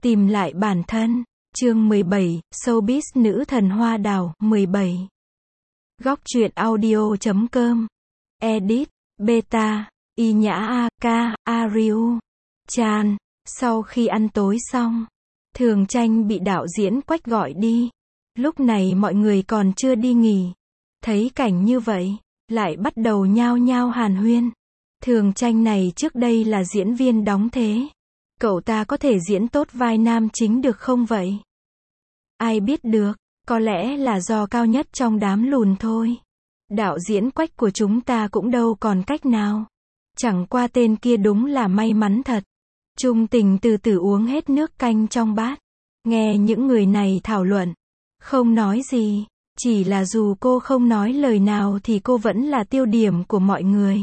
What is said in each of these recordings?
Tìm lại bản thân. Chương 17, Showbiz nữ thần hoa đào. 17. Góc truyện audio.com. Edit, Beta, Y Nhã A.K. Ariu. Chan. Sau khi ăn tối xong, Thường Tranh bị đạo diễn Quách gọi đi. Lúc này mọi người còn chưa đi nghỉ. Thấy cảnh như vậy, lại bắt đầu nhao nhao hàn huyên. Thường Tranh này trước đây là diễn viên đóng thế. Cậu ta có thể diễn tốt vai nam chính được không vậy? Ai biết được, có lẽ là do cao nhất trong đám lùn thôi. Đạo diễn Quách của chúng ta cũng đâu còn cách nào. Chẳng qua tên kia đúng là may mắn thật. Trung Tình từ từ uống hết nước canh trong bát. Nghe những người này thảo luận. Không nói gì. Chỉ là dù cô không nói lời nào thì cô vẫn là tiêu điểm của mọi người.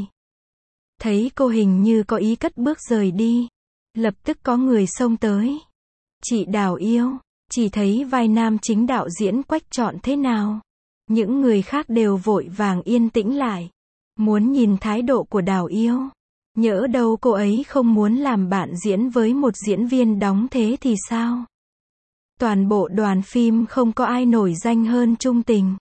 Thấy cô hình như có ý cất bước rời đi. Lập tức có người xông tới. Chị Đào yêu, chỉ thấy vai nam chính đạo diễn Quách chọn thế nào. Những người khác đều vội vàng yên tĩnh lại. Muốn nhìn thái độ của Đào yêu. Nhỡ đâu cô ấy không muốn làm bạn diễn với một diễn viên đóng thế thì sao? Toàn bộ đoàn phim không có ai nổi danh hơn Trung Tình.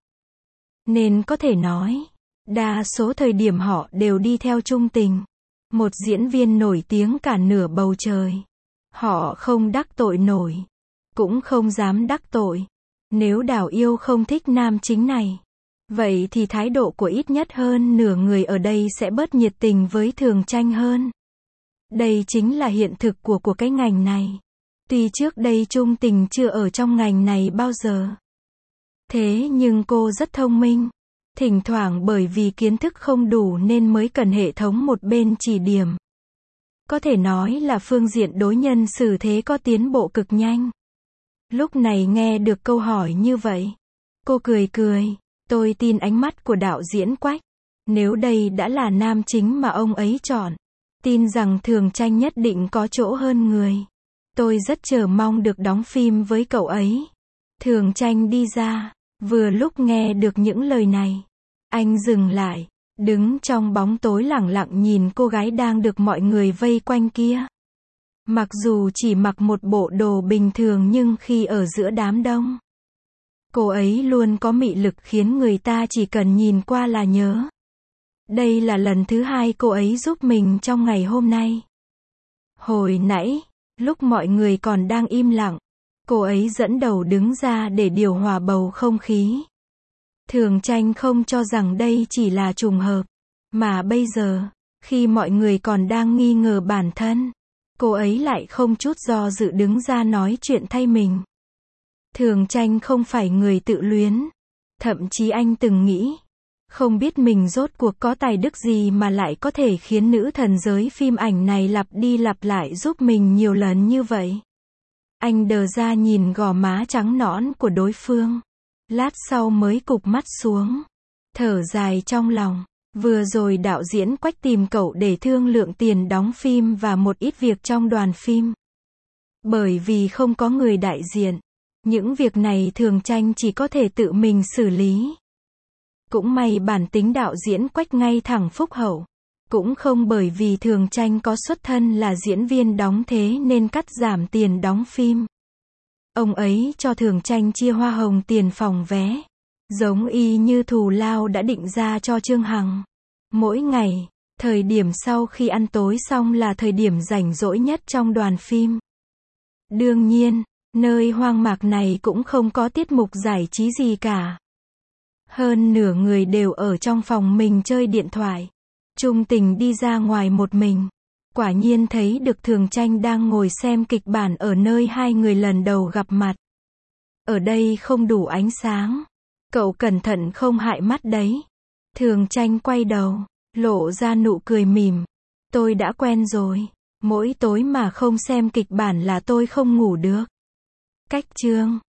Nên có thể nói, đa số thời điểm họ đều đi theo Trung Tình. Một diễn viên nổi tiếng cả nửa bầu trời. Họ không đắc tội nổi. Cũng không dám đắc tội. Nếu Đào yêu không thích nam chính này, vậy thì thái độ của ít nhất hơn nửa người ở đây sẽ bớt nhiệt tình với Thường Tranh hơn. Đây chính là hiện thực của cái ngành này. Tuy trước đây Trung Tình chưa ở trong ngành này bao giờ. Thế nhưng cô rất thông minh. Thỉnh thoảng bởi vì kiến thức không đủ nên mới cần hệ thống một bên chỉ điểm. Có thể nói là phương diện đối nhân xử thế có tiến bộ cực nhanh. Lúc này nghe được câu hỏi như vậy, cô cười cười. Tôi tin ánh mắt của đạo diễn Quách. Nếu đây đã là nam chính mà ông ấy chọn, tin rằng Thường Tranh nhất định có chỗ hơn người. Tôi rất chờ mong được đóng phim với cậu ấy. Thường Tranh đi ra. Vừa lúc nghe được những lời này, anh dừng lại, đứng trong bóng tối lẳng lặng nhìn cô gái đang được mọi người vây quanh kia. Mặc dù chỉ mặc một bộ đồ bình thường nhưng khi ở giữa đám đông, cô ấy luôn có mị lực khiến người ta chỉ cần nhìn qua là nhớ. Đây là lần thứ hai cô ấy giúp mình trong ngày hôm nay. Hồi nãy, lúc mọi người còn đang im lặng, cô ấy dẫn đầu đứng ra để điều hòa bầu không khí. Thường Tranh không cho rằng đây chỉ là trùng hợp. Mà bây giờ, khi mọi người còn đang nghi ngờ bản thân, cô ấy lại không chút do dự đứng ra nói chuyện thay mình. Thường Tranh không phải người tự luyến. Thậm chí anh từng nghĩ, không biết mình rốt cuộc có tài đức gì mà lại có thể khiến nữ thần giới phim ảnh này lặp đi lặp lại giúp mình nhiều lần như vậy. Anh đờ ra nhìn gò má trắng nõn của đối phương. Lát sau mới cụp mắt xuống. Thở dài trong lòng. Vừa rồi đạo diễn Quách tìm cậu để thương lượng tiền đóng phim và một ít việc trong đoàn phim. Bởi vì không có người đại diện, những việc này Thường Tranh chỉ có thể tự mình xử lý. Cũng may bản tính đạo diễn Quách ngay thẳng phúc hậu. Cũng không bởi vì Thường Tranh có xuất thân là diễn viên đóng thế nên cắt giảm tiền đóng phim. Ông ấy cho Thường Tranh chia hoa hồng tiền phòng vé. Giống y như thù lao đã định ra cho Trương Hằng. Mỗi ngày, thời điểm sau khi ăn tối xong là thời điểm rảnh rỗi nhất trong đoàn phim. Đương nhiên, nơi hoang mạc này cũng không có tiết mục giải trí gì cả. Hơn nửa người đều ở trong phòng mình chơi điện thoại. Trung Tình đi ra ngoài một mình. Quả nhiên thấy được Thường Tranh đang ngồi xem kịch bản ở nơi hai người lần đầu gặp mặt. Ở đây không đủ ánh sáng. Cậu cẩn thận không hại mắt đấy. Thường Tranh quay đầu, lộ ra nụ cười mỉm. Tôi đã quen rồi. Mỗi tối mà không xem kịch bản là tôi không ngủ được. Cách chương.